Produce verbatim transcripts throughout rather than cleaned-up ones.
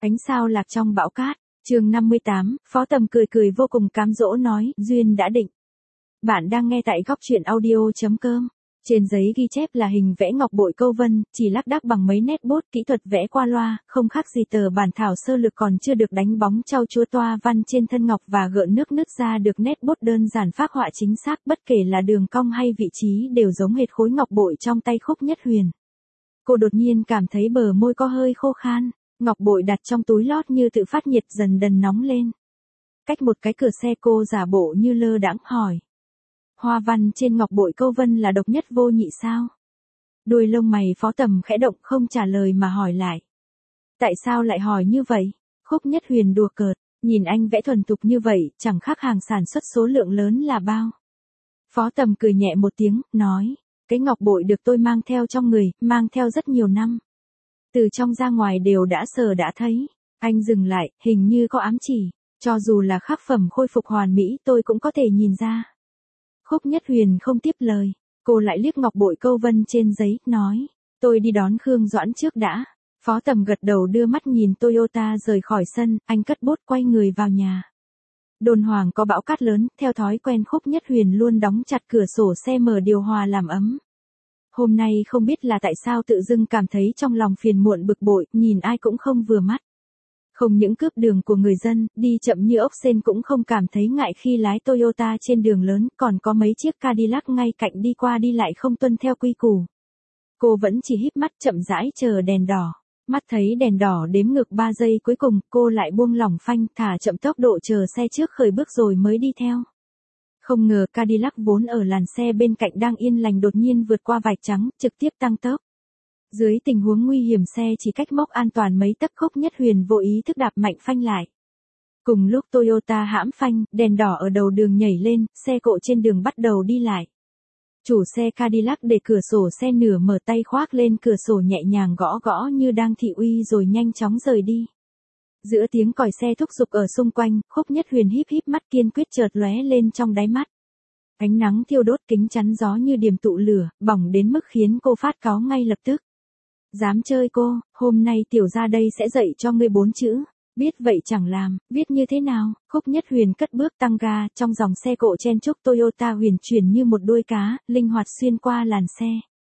Ánh sao lạc trong bão cát, chương năm mươi tám, Phó Tầm cười cười vô cùng cám dỗ nói, duyên đã định. Bạn đang nghe tại góc truyện audio.com. Trên giấy ghi chép là hình vẽ ngọc bội câu vân, chỉ lác đác bằng mấy nét bút, kỹ thuật vẽ qua loa, không khác gì tờ bản thảo sơ lược còn chưa được đánh bóng trau chúa, toa văn trên thân ngọc và gợn nước nứt ra được nét bút đơn giản phác họa chính xác, bất kể là đường cong hay vị trí đều giống hệt khối ngọc bội trong tay Khúc Nhất Huyền. Cô đột nhiên cảm thấy bờ môi có hơi khô khan, ngọc bội đặt trong túi lót như tự phát nhiệt dần dần nóng lên. Cách một cái cửa xe cô giả bộ như lơ đãng hỏi. Hoa văn trên ngọc bội câu vân là độc nhất vô nhị sao? Đuôi lông mày Phó Tầm khẽ động không trả lời mà hỏi lại. Tại sao lại hỏi như vậy? Khúc Nhất Huyền đùa cợt, nhìn anh vẽ thuần thục như vậy, chẳng khác hàng sản xuất số lượng lớn là bao. Phó Tầm cười nhẹ một tiếng, nói, cái ngọc bội được tôi mang theo trong người, mang theo rất nhiều năm. Từ trong ra ngoài đều đã sờ đã thấy. Anh dừng lại, hình như có ám chỉ, cho dù là khắc phẩm khôi phục hoàn mỹ tôi cũng có thể nhìn ra. Khúc Nhất Huyền không tiếp lời, cô lại liếc ngọc bội câu vân trên giấy, nói, tôi đi đón Khương Doãn trước đã. Phó Tầm gật đầu đưa mắt nhìn Toyota rời khỏi sân, anh cất bút quay người vào nhà. Đồn Hoàng có bão cát lớn, theo thói quen Khúc Nhất Huyền luôn đóng chặt cửa sổ xe mở điều hòa làm ấm. Hôm nay không biết là tại sao tự dưng cảm thấy trong lòng phiền muộn bực bội, nhìn ai cũng không vừa mắt. Không những cướp đường của người dân, đi chậm như ốc sên cũng không cảm thấy ngại khi lái Toyota trên đường lớn, còn có mấy chiếc Cadillac ngay cạnh đi qua đi lại không tuân theo quy củ. Cô vẫn chỉ híp mắt chậm rãi chờ đèn đỏ. Mắt thấy đèn đỏ đếm ngược ba giây cuối cùng, cô lại buông lỏng phanh, thả chậm tốc độ chờ xe trước khởi bước rồi mới đi theo. Không ngờ Cadillac vốn ở làn xe bên cạnh đang yên lành đột nhiên vượt qua vạch trắng, trực tiếp tăng tốc. Dưới tình huống nguy hiểm xe chỉ cách mốc an toàn mấy tấc, Khúc Nhất Huyền vô ý thức đạp mạnh phanh lại. Cùng lúc Toyota hãm phanh, đèn đỏ ở đầu đường nhảy lên, xe cộ trên đường bắt đầu đi lại. Chủ xe Cadillac để cửa sổ xe nửa mở, tay khoác lên cửa sổ nhẹ nhàng gõ gõ như đang thị uy rồi nhanh chóng rời đi. Giữa tiếng còi xe thúc giục ở xung quanh, Khúc Nhất Huyền híp híp mắt kiên quyết chợt lóe lên trong đáy mắt. Ánh nắng thiêu đốt kính chắn gió như điểm tụ lửa, bỏng đến mức khiến cô phát cáu ngay lập tức. Dám chơi cô, hôm nay tiểu ra đây sẽ dạy cho ngươi bốn chữ. Biết vậy chẳng làm, biết như thế nào? Khúc Nhất Huyền cất bước tăng ga, trong dòng xe cộ chen chúc Toyota huyền chuyển như một đuôi cá, linh hoạt xuyên qua làn xe.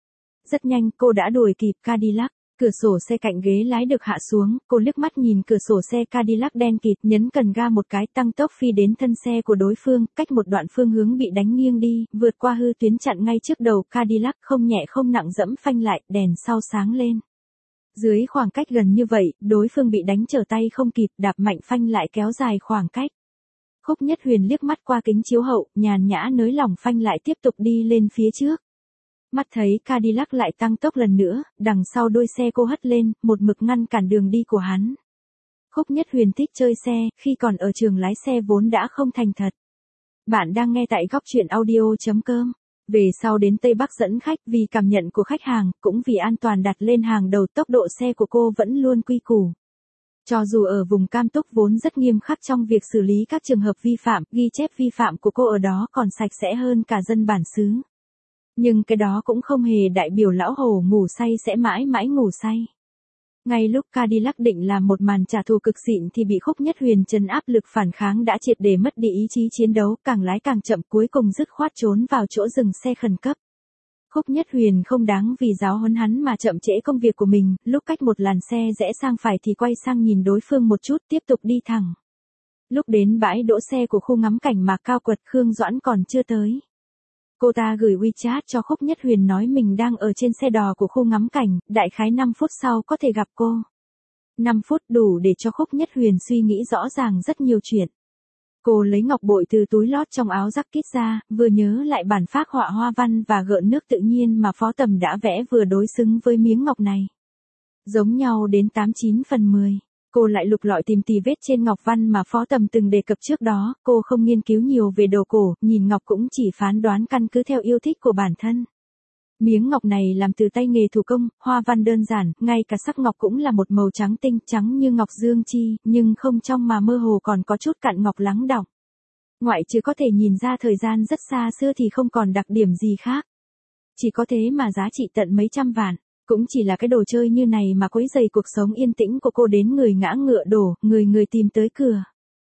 Rất nhanh cô đã đuổi kịp Cadillac. Cửa sổ xe cạnh ghế lái được hạ xuống, cô liếc mắt nhìn cửa sổ xe Cadillac đen kịt, nhấn cần ga một cái, tăng tốc phi đến thân xe của đối phương, cách một đoạn phương hướng bị đánh nghiêng đi, vượt qua hư tuyến chặn ngay trước đầu Cadillac, không nhẹ không nặng dẫm phanh lại, đèn sau sáng lên. Dưới khoảng cách gần như vậy, đối phương bị đánh trở tay không kịp, đạp mạnh phanh lại kéo dài khoảng cách. Khúc Nhất Huyền liếc mắt qua kính chiếu hậu, nhàn nhã nới lỏng phanh lại tiếp tục đi lên phía trước. Mắt thấy Cadillac lại tăng tốc lần nữa, đằng sau đuôi xe cô hất lên, một mực ngăn cản đường đi của hắn. Khúc Nhất Huyền thích chơi xe, khi còn ở trường lái xe vốn đã không thành thật. Bạn đang nghe tại góc truyện audio.com. Về sau đến Tây Bắc dẫn khách, vì cảm nhận của khách hàng, cũng vì an toàn đặt lên hàng đầu, tốc độ xe của cô vẫn luôn quy củ. Cho dù ở vùng Cam Túc vốn rất nghiêm khắc trong việc xử lý các trường hợp vi phạm, ghi chép vi phạm của cô ở đó còn sạch sẽ hơn cả dân bản xứ. Nhưng cái đó cũng không hề đại biểu lão hổ ngủ say sẽ mãi mãi ngủ say. Ngay lúc Cadillac định làm một màn trả thù cực xịn thì bị Khúc Nhất Huyền trấn áp, lực phản kháng đã triệt để mất đi ý chí chiến đấu, càng lái càng chậm, cuối cùng dứt khoát trốn vào chỗ dừng xe khẩn cấp. Khúc Nhất Huyền không đáng vì giáo huấn hắn mà chậm trễ công việc của mình, lúc cách một làn xe rẽ sang phải thì quay sang nhìn đối phương một chút, tiếp tục đi thẳng. Lúc đến bãi đỗ xe của khu ngắm cảnh Mạc Cao Quật, Khương Doãn còn chưa tới. Cô ta gửi WeChat cho Khúc Nhất Huyền nói mình đang ở trên xe đò của khu ngắm cảnh, đại khái năm phút sau có thể gặp cô. năm phút đủ để cho Khúc Nhất Huyền suy nghĩ rõ ràng rất nhiều chuyện. Cô lấy ngọc bội từ túi lót trong áo jacket ra, vừa nhớ lại bản phác họa hoa văn và gợn nước tự nhiên mà Phó Tầm đã vẽ vừa đối xứng với miếng ngọc này. Giống nhau đến tám chín phần mười. Cô lại lục lọi tìm tì vết trên ngọc văn mà Phó Tầm từng đề cập trước đó, cô không nghiên cứu nhiều về đồ cổ, nhìn ngọc cũng chỉ phán đoán căn cứ theo yêu thích của bản thân. Miếng ngọc này làm từ tay nghề thủ công, hoa văn đơn giản, ngay cả sắc ngọc cũng là một màu trắng tinh, trắng như ngọc dương chi, nhưng không trong mà mơ hồ còn có chút cặn ngọc lắng đọng. Ngoại trừ có thể nhìn ra thời gian rất xa xưa thì không còn đặc điểm gì khác. Chỉ có thế mà giá trị tận mấy trăm vạn. Cũng chỉ là cái đồ chơi như này mà quấy rầy cuộc sống yên tĩnh của cô đến người ngã ngựa đổ, người người tìm tới cửa.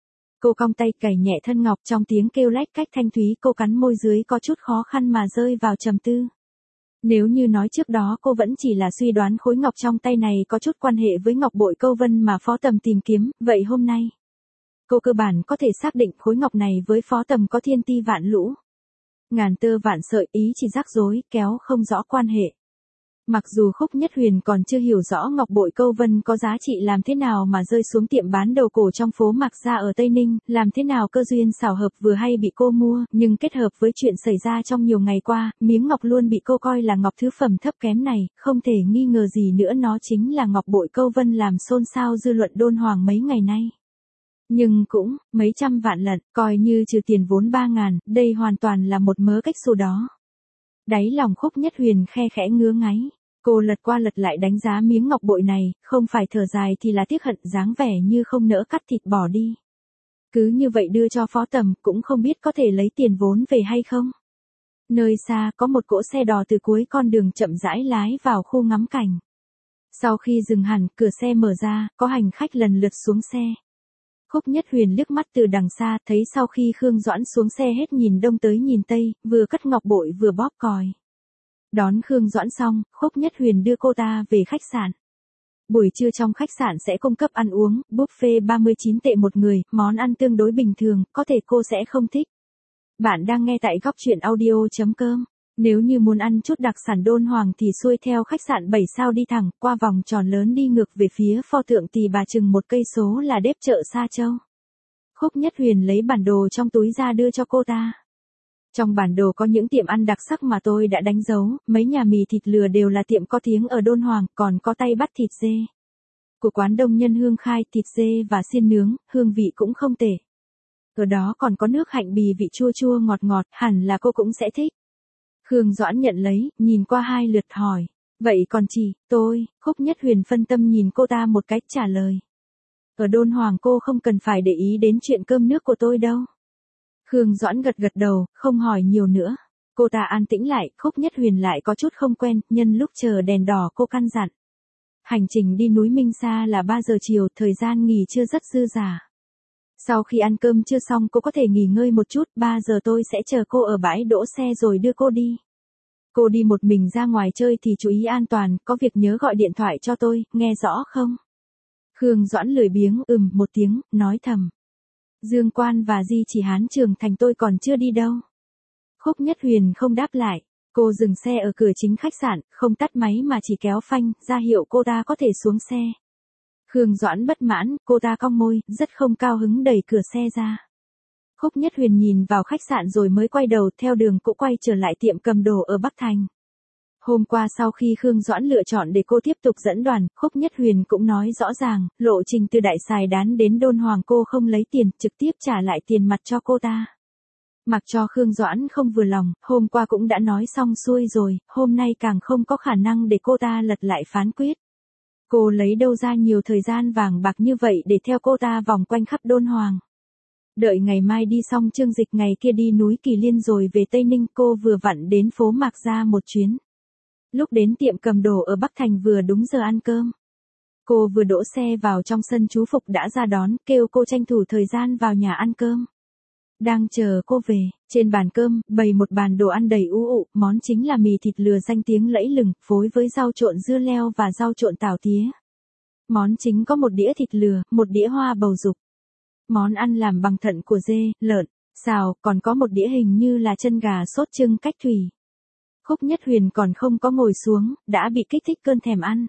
Cô cong tay cày nhẹ thân ngọc trong tiếng kêu lách cách thanh thúy, cô cắn môi dưới có chút khó khăn mà rơi vào trầm tư. Nếu như nói trước đó cô vẫn chỉ là suy đoán khối ngọc trong tay này có chút quan hệ với ngọc bội câu vân mà Phó Tầm tìm kiếm, vậy hôm nay, cô cơ bản có thể xác định khối ngọc này với Phó Tầm có thiên ti vạn lũ. Ngàn tơ vạn sợi, ý chỉ rắc rối, kéo không rõ quan hệ. Mặc dù Khúc Nhất Huyền còn chưa hiểu rõ ngọc bội câu vân có giá trị làm thế nào mà rơi xuống tiệm bán đầu cổ trong phố Mạc Gia ở Tây Ninh, làm thế nào cơ duyên xảo hợp vừa hay bị cô mua, nhưng kết hợp với chuyện xảy ra trong nhiều ngày qua, miếng ngọc luôn bị cô coi là ngọc thứ phẩm thấp kém này, không thể nghi ngờ gì nữa nó chính là ngọc bội câu vân làm xôn xao dư luận đôn hoàng mấy ngày nay. Nhưng cũng, mấy trăm vạn lận, coi như trừ tiền vốn ba ngàn, đây hoàn toàn là một mớ cách xù đó. Đáy lòng Khúc Nhất Huyền khe khẽ ngứa ngáy. Cô lật qua lật lại đánh giá miếng ngọc bội này, không phải thở dài thì là tiếc hận, dáng vẻ như không nỡ cắt thịt bỏ đi. Cứ như vậy đưa cho Phó Tầm, cũng không biết có thể lấy tiền vốn về hay không. Nơi xa có một cỗ xe đò từ cuối con đường chậm rãi lái vào khu ngắm cảnh. Sau khi dừng hẳn, cửa xe mở ra, có hành khách lần lượt xuống xe. Khúc Nhất Huyền liếc mắt từ đằng xa, thấy sau khi Khương Doãn xuống xe hết nhìn đông tới nhìn tây, vừa cất ngọc bội vừa bóp còi. Đón Khương Doãn xong, Khúc Nhất Huyền đưa cô ta về khách sạn. Buổi trưa trong khách sạn sẽ cung cấp ăn uống, buffet ba mươi chín tệ một người, món ăn tương đối bình thường, có thể cô sẽ không thích. Bạn đang nghe tại góc truyện audio chấm com. Nếu như muốn ăn chút đặc sản đôn hoàng thì xuôi theo khách sạn bảy sao đi thẳng, qua vòng tròn lớn đi ngược về phía pho tượng Tỳ Bà chừng một cây số là đếp chợ Sa Châu. Khúc Nhất Huyền lấy bản đồ trong túi ra đưa cho cô ta. Trong bản đồ có những tiệm ăn đặc sắc mà tôi đã đánh dấu, mấy nhà mì thịt lừa đều là tiệm có tiếng ở Đôn Hoàng, còn có tay bắt thịt dê của quán Đông Nhân Hương khai, thịt dê và xiên nướng, hương vị cũng không tệ. Ở đó còn có nước hạnh bì vị chua chua ngọt ngọt, hẳn là cô cũng sẽ thích. Khương Doãn nhận lấy, nhìn qua hai lượt hỏi, vậy còn chị, tôi, Khúc Nhất Huyền phân tâm nhìn cô ta một cách trả lời. Ở Đôn Hoàng cô không cần phải để ý đến chuyện cơm nước của tôi đâu. Khương Doãn gật gật đầu, không hỏi nhiều nữa. Cô ta an tĩnh lại, Khúc Nhất Huyền lại có chút không quen, nhân lúc chờ đèn đỏ cô căn dặn. Hành trình đi núi Minh Sa là ba giờ chiều, thời gian nghỉ trưa rất dư dả. Sau khi ăn cơm trưa xong cô có thể nghỉ ngơi một chút, ba giờ tôi sẽ chờ cô ở bãi đỗ xe rồi đưa cô đi. Cô đi một mình ra ngoài chơi thì chú ý an toàn, có việc nhớ gọi điện thoại cho tôi, nghe rõ không? Khương Doãn lười biếng ừm một tiếng, nói thầm. Dương Quan và Di Chỉ Hán Trường Thành tôi còn chưa đi đâu. Khúc Nhất Huyền không đáp lại, cô dừng xe ở cửa chính khách sạn, không tắt máy mà chỉ kéo phanh, ra hiệu cô ta có thể xuống xe. Khương Doãn bất mãn, cô ta cong môi, rất không cao hứng đẩy cửa xe ra. Khúc Nhất Huyền nhìn vào khách sạn rồi mới quay đầu theo đường cũ quay trở lại tiệm cầm đồ ở Bắc Thành. Hôm qua sau khi Khương Doãn lựa chọn để cô tiếp tục dẫn đoàn, Khúc Nhất Huyền cũng nói rõ ràng, lộ trình từ Đại Sài Đán đến Đôn Hoàng cô không lấy tiền, trực tiếp trả lại tiền mặt cho cô ta. Mặc cho Khương Doãn không vừa lòng, hôm qua cũng đã nói xong xuôi rồi, hôm nay càng không có khả năng để cô ta lật lại phán quyết. Cô lấy đâu ra nhiều thời gian vàng bạc như vậy để theo cô ta vòng quanh khắp Đôn Hoàng. Đợi ngày mai đi xong chương dịch ngày kia đi núi Kỳ Liên rồi về Tây Ninh, cô vừa vặn đến phố Mạc Gia một chuyến. Lúc đến tiệm cầm đồ ở Bắc Thành vừa đúng giờ ăn cơm. Cô vừa đỗ xe vào trong sân chú Phục đã ra đón, kêu cô tranh thủ thời gian vào nhà ăn cơm. Đang chờ cô về, trên bàn cơm, bày một bàn đồ ăn đầy ú ụ, món chính là mì thịt lừa danh tiếng lẫy lừng, phối với rau trộn dưa leo và rau trộn tảo tía. Món chính có một đĩa thịt lừa, một đĩa hoa bầu dục. Món ăn làm bằng thận của dê, lợn, xào, còn có một đĩa hình như là chân gà sốt trưng cách thủy. Khúc Nhất Huyền còn không có ngồi xuống, đã bị kích thích cơn thèm ăn.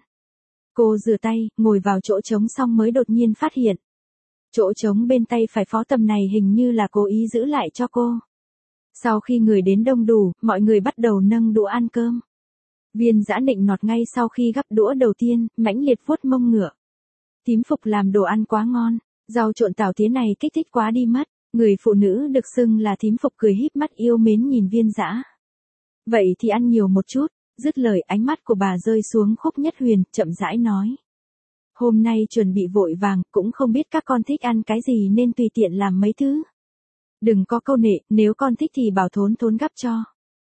Cô rửa tay, ngồi vào chỗ trống xong mới đột nhiên phát hiện. Chỗ trống bên tay phải Phó Tầm này hình như là cố ý giữ lại cho cô. Sau khi người đến đông đủ, mọi người bắt đầu nâng đũa ăn cơm. Viên Dã nịnh nọt ngay sau khi gắp đũa đầu tiên, mãnh liệt vuốt mông ngựa. Thím Phục làm đồ ăn quá ngon, rau trộn tảo tía này kích thích quá đi mất. Người phụ nữ được xưng là thím Phục cười híp mắt yêu mến nhìn Viên Dã. Vậy thì ăn nhiều một chút, dứt lời ánh mắt của bà rơi xuống Khúc Nhất Huyền, chậm rãi nói. Hôm nay chuẩn bị vội vàng, cũng không biết các con thích ăn cái gì nên tùy tiện làm mấy thứ. Đừng có câu nệ, nếu con thích thì bảo Thốn Thốn gắp cho.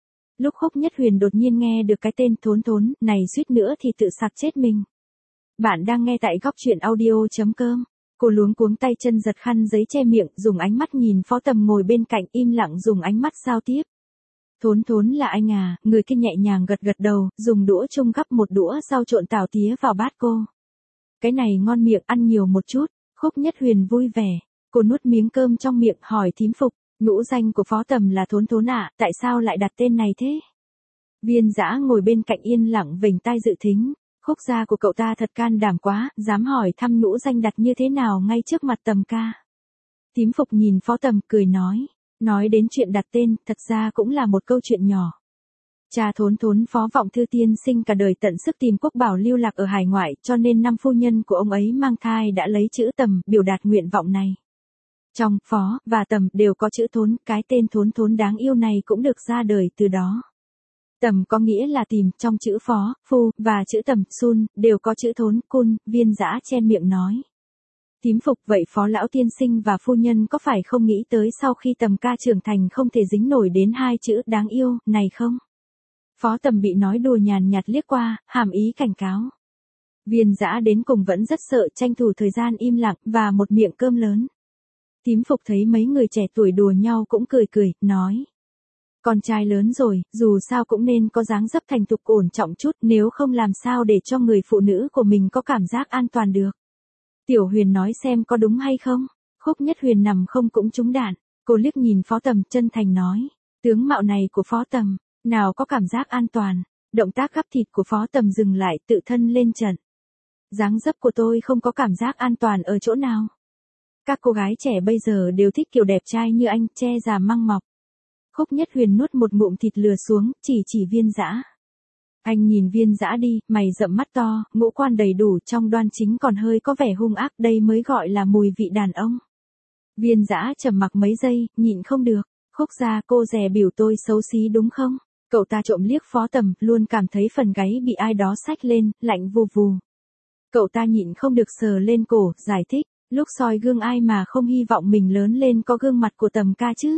Lúc Khúc Nhất Huyền đột nhiên nghe được cái tên Thốn Thốn này suýt nữa thì tự sặc chết mình. Bạn đang nghe tại góc truyện audio.com. Cô luống cuống tay chân giật khăn giấy che miệng, dùng ánh mắt nhìn Phó Tầm ngồi bên cạnh im lặng dùng ánh mắt giao tiếp. Thốn Thốn là anh à, người kia nhẹ nhàng gật gật đầu, dùng đũa chung gắp một đũa rau trộn tảo tía vào bát cô. Cái này ngon miệng, ăn nhiều một chút. Khúc Nhất Huyền vui vẻ. Cô nuốt miếng cơm trong miệng hỏi thím Phục, nhũ danh của Phó Tầm là Thốn Thốn ạ, tại sao lại đặt tên này thế? Viên Dã ngồi bên cạnh yên lặng vểnh tai dự thính. Khúc gia của cậu ta thật can đảm quá, dám hỏi thăm nhũ danh đặt như thế nào ngay trước mặt Tầm ca. Thím Phục nhìn Phó Tầm cười nói, nói đến chuyện đặt tên, thật ra cũng là một câu chuyện nhỏ. Cha Thốn Thốn Phó Vọng Thư tiên sinh cả đời tận sức tìm quốc bảo lưu lạc ở hải ngoại, cho nên năm phu nhân của ông ấy mang thai đã lấy chữ Tầm biểu đạt nguyện vọng này. Trong Phó và Tầm đều có chữ Thốn, cái tên Thốn Thốn đáng yêu này cũng được ra đời từ đó. Tầm có nghĩa là tìm, trong chữ Phó, Phu, và chữ Tầm, Sun, đều có chữ Thốn, Cun, Viên Dã chen miệng nói. Thím Phục, vậy Phó lão tiên sinh và phu nhân có phải không nghĩ tới sau khi Tầm ca trưởng thành không thể dính nổi đến hai chữ đáng yêu, này không? Phó Tầm bị nói đùa nhàn nhạt liếc qua, hàm ý cảnh cáo. Viên Dã đến cùng vẫn rất sợ, tranh thủ thời gian im lặng, và một miệng cơm lớn. Thím Phục thấy mấy người trẻ tuổi đùa nhau cũng cười cười, nói. Con trai lớn rồi, dù sao cũng nên có dáng dấp thành thục ổn trọng chút, nếu không làm sao để cho người phụ nữ của mình có cảm giác an toàn được. Tiểu Huyền nói xem có đúng hay không? Khúc Nhất Huyền nằm không cũng trúng đạn. Cô liếc nhìn Phó Tầm chân thành nói. Tướng mạo này của Phó Tầm, nào có cảm giác an toàn. Động tác gắp thịt của Phó Tầm dừng lại, tự thân lên trận. Dáng dấp của tôi không có cảm giác an toàn ở chỗ nào. Các cô gái trẻ bây giờ đều thích kiểu đẹp trai như anh, che già măng mọc. Khúc Nhất Huyền nuốt một ngụm thịt lừa xuống, chỉ chỉ Viên Dã. Anh nhìn Viên Dã đi, mày rậm mắt to, ngũ quan đầy đủ, trong đoan chính còn hơi có vẻ hung ác, đây mới gọi là mùi vị đàn ông. Viên Dã trầm mặc mấy giây, nhịn không được. Khúc gia cô dè biểu tôi xấu xí đúng không? Cậu ta trộm liếc Phó Tầm, luôn cảm thấy phần gáy bị ai đó xách lên, lạnh vù vù. Cậu ta nhịn không được sờ lên cổ, giải thích, lúc soi gương ai mà không hy vọng mình lớn lên có gương mặt của Tầm ca chứ?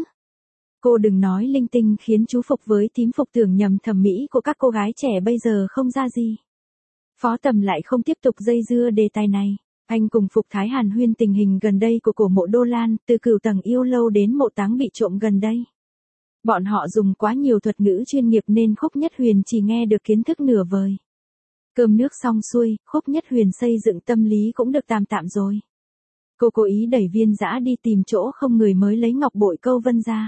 Cô đừng nói linh tinh khiến chú Phục với thím Phục tưởng nhầm thẩm mỹ của các cô gái trẻ bây giờ không ra gì. Phó Tầm lại không tiếp tục dây dưa đề tài này. Anh cùng Phục Thái hàn huyên tình hình gần đây của cổ mộ Đô Lan, từ cửu tầng yêu lâu đến mộ táng bị trộm gần đây. Bọn họ dùng quá nhiều thuật ngữ chuyên nghiệp nên Khúc Nhất Huyền chỉ nghe được kiến thức nửa vời. Cơm nước xong xuôi, Khúc Nhất Huyền xây dựng tâm lý cũng được tạm tạm rồi. Cô cố ý đẩy Viên Dã đi tìm chỗ không người mới lấy ngọc bội câu vân ra.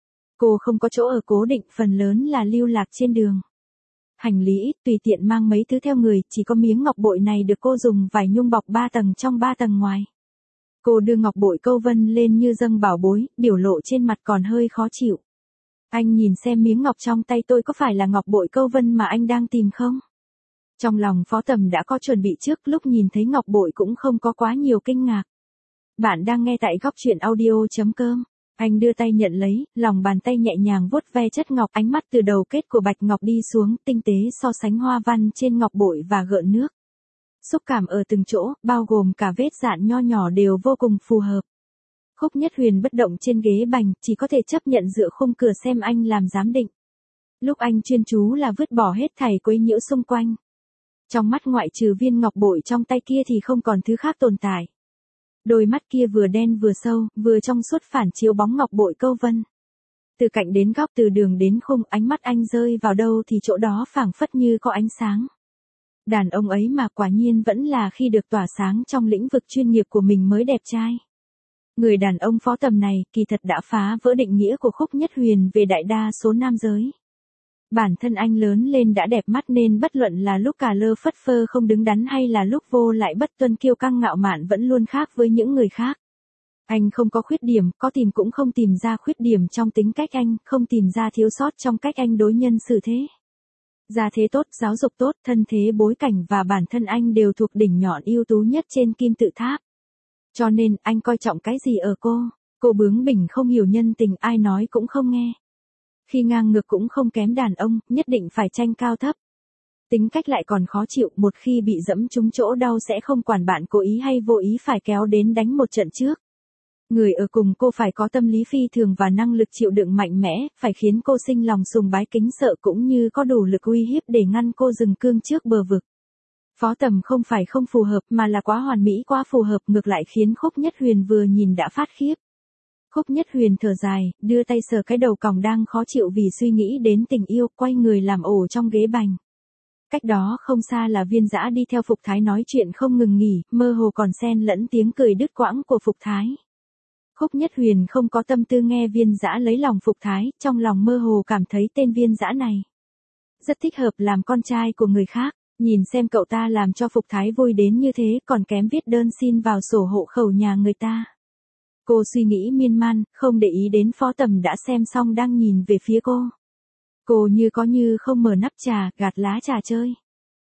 Cô không có chỗ ở cố định, phần lớn là lưu lạc trên đường. Hành lý ít, tùy tiện mang mấy thứ theo người, chỉ có miếng ngọc bội này được cô dùng vải nhung bọc ba tầng trong ba tầng ngoài. Cô đưa ngọc bội câu vân lên như dâng bảo bối, biểu lộ trên mặt còn hơi khó chịu. Anh nhìn xem miếng ngọc trong tay tôi có phải là ngọc bội câu vân mà anh đang tìm không? Trong lòng Phó Tầm đã có chuẩn bị trước, lúc nhìn thấy ngọc bội cũng không có quá nhiều kinh ngạc. Bạn đang nghe tại góc truyện audio.com. Anh đưa tay nhận lấy, lòng bàn tay nhẹ nhàng vuốt ve chất ngọc, ánh mắt từ đầu kết của bạch ngọc đi xuống, tinh tế so sánh hoa văn trên ngọc bội và gợn nước. Xúc cảm ở từng chỗ, bao gồm cả vết dạn nho nhỏ đều vô cùng phù hợp. Khúc Nhất Huyền bất động trên ghế bành, chỉ có thể chấp nhận dựa khung cửa xem anh làm giám định. Lúc anh chuyên chú là vứt bỏ hết thảy quấy nhiễu xung quanh. Trong mắt ngoại trừ viên ngọc bội trong tay kia thì không còn thứ khác tồn tại. Đôi mắt kia vừa đen vừa sâu, vừa trong suốt phản chiếu bóng ngọc bội câu vân. Từ cạnh đến góc, từ đường đến khung, ánh mắt anh rơi vào đâu thì chỗ đó phảng phất như có ánh sáng. Đàn ông ấy mà quả nhiên vẫn là khi được tỏa sáng trong lĩnh vực chuyên nghiệp của mình mới đẹp trai. Người đàn ông Phó Tầm này kỳ thật đã phá vỡ định nghĩa của Khúc Nhất Huyền về đại đa số nam giới. Bản thân anh lớn lên đã đẹp mắt nên bất luận là lúc cà lơ phất phơ không đứng đắn hay là lúc vô lại bất tuân kiêu căng ngạo mạn vẫn luôn khác với những người khác. Anh không có khuyết điểm, có tìm cũng không tìm ra khuyết điểm trong tính cách anh, không tìm ra thiếu sót trong cách anh đối nhân xử thế. Gia thế tốt, giáo dục tốt, thân thế bối cảnh và bản thân anh đều thuộc đỉnh nhọn ưu tú nhất trên kim tự tháp. Cho nên, anh coi trọng cái gì ở cô? Cô bướng bỉnh không hiểu nhân tình, ai nói cũng không nghe. Khi ngang ngược cũng không kém đàn ông, nhất định phải tranh cao thấp. Tính cách lại còn khó chịu, một khi bị dẫm trúng chỗ đau sẽ không quản bạn cố ý hay vô ý phải kéo đến đánh một trận trước. Người ở cùng cô phải có tâm lý phi thường và năng lực chịu đựng mạnh mẽ, phải khiến cô sinh lòng sùng bái kính sợ cũng như có đủ lực uy hiếp để ngăn cô dừng cương trước bờ vực. Phó Tầm không phải không phù hợp mà là quá hoàn mỹ quá phù hợp, ngược lại khiến Khúc Nhất Huyền vừa nhìn đã phát khiếp. Khúc Nhất Huyền thở dài, đưa tay sờ cái đầu còng đang khó chịu vì suy nghĩ đến tình yêu, quay người làm ổ trong ghế bành. Cách đó không xa là Viên Dã đi theo Phục Thái nói chuyện không ngừng nghỉ, mơ hồ còn xen lẫn tiếng cười đứt quãng của Phục Thái. Khúc Nhất Huyền không có tâm tư nghe Viên Dã lấy lòng Phục Thái, trong lòng mơ hồ cảm thấy tên Viên Dã này rất thích hợp làm con trai của người khác, nhìn xem cậu ta làm cho Phục Thái vui đến như thế còn kém viết đơn xin vào sổ hộ khẩu nhà người ta. Cô suy nghĩ miên man, không để ý đến Phó Tầm đã xem xong đang nhìn về phía cô. Cô như có như không mở nắp trà, gạt lá trà chơi.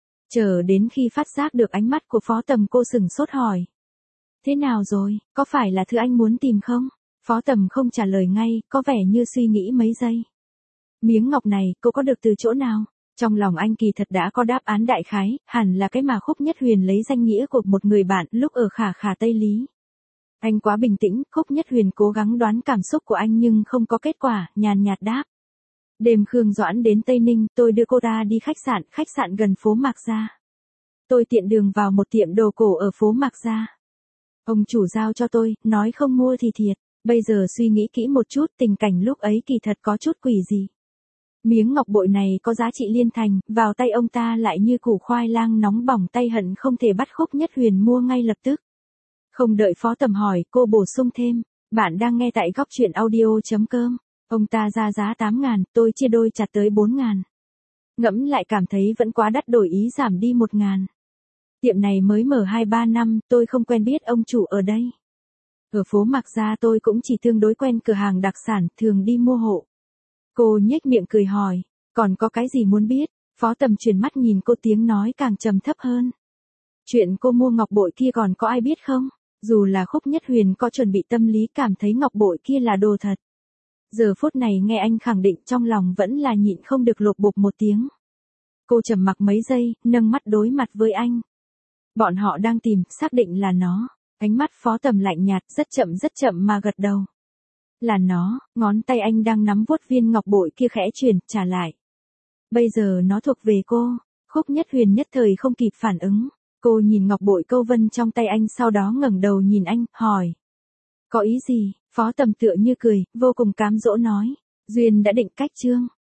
Chờ đến khi phát giác được ánh mắt của Phó Tầm cô sửng sốt hỏi. Thế nào rồi, có phải là thứ anh muốn tìm không? Phó Tầm không trả lời ngay, có vẻ như suy nghĩ mấy giây. Miếng ngọc này, cô có được từ chỗ nào? Trong lòng anh kỳ thật đã có đáp án đại khái, hẳn là cái mà Khúc Nhất Huyền lấy danh nghĩa của một người bạn lúc ở Khả Khả Tây Lý. Anh quá bình tĩnh, Khúc Nhất Huyền cố gắng đoán cảm xúc của anh nhưng không có kết quả, nhàn nhạt đáp. Đêm Khương Doãn đến Tây Ninh, tôi đưa cô ta đi khách sạn, khách sạn gần phố Mạc Gia. Tôi tiện đường vào một tiệm đồ cổ ở phố Mạc Gia. Ông chủ giao cho tôi, nói không mua thì thiệt, bây giờ suy nghĩ kỹ một chút, tình cảnh lúc ấy kỳ thật có chút quỷ gì. Miếng ngọc bội này có giá trị liên thành, vào tay ông ta lại như củ khoai lang nóng bỏng, tay hận không thể bắt Khúc Nhất Huyền mua ngay lập tức. Không đợi Phó Tầm hỏi, cô bổ sung thêm, bạn đang nghe tại góc truyện audio chấm com. Ông ta ra giá tám ngàn, tôi chia đôi chặt tới bốn ngàn. Ngẫm lại cảm thấy vẫn quá đắt, đổi ý giảm đi một ngàn. Tiệm này mới mở hai ba năm, tôi không quen biết ông chủ ở đây. Ở phố Mạc Gia tôi cũng chỉ tương đối quen cửa hàng đặc sản, thường đi mua hộ. Cô nhếch miệng cười hỏi, còn có cái gì muốn biết? Phó Tầm chuyển mắt nhìn cô, tiếng nói càng trầm thấp hơn. Chuyện cô mua ngọc bội kia còn có ai biết không? Dù là Khúc Nhất Huyền có chuẩn bị tâm lý cảm thấy ngọc bội kia là đồ thật. Giờ phút này nghe anh khẳng định trong lòng vẫn là nhịn không được lột bột một tiếng. Cô trầm mặc mấy giây, nâng mắt đối mặt với anh. Bọn họ đang tìm, xác định là nó. Ánh mắt Phó Tầm lạnh nhạt, rất chậm rất chậm mà gật đầu. Là nó, ngón tay anh đang nắm vuốt viên ngọc bội kia khẽ chuyển, trả lại. Bây giờ nó thuộc về cô. Khúc Nhất Huyền nhất thời không kịp phản ứng. Cô nhìn ngọc bội câu vân trong tay anh, sau đó ngẩng đầu nhìn anh, hỏi. Có ý gì? Phó Tầm tựa như cười, vô cùng cám dỗ nói. Duyên đã định cách chương.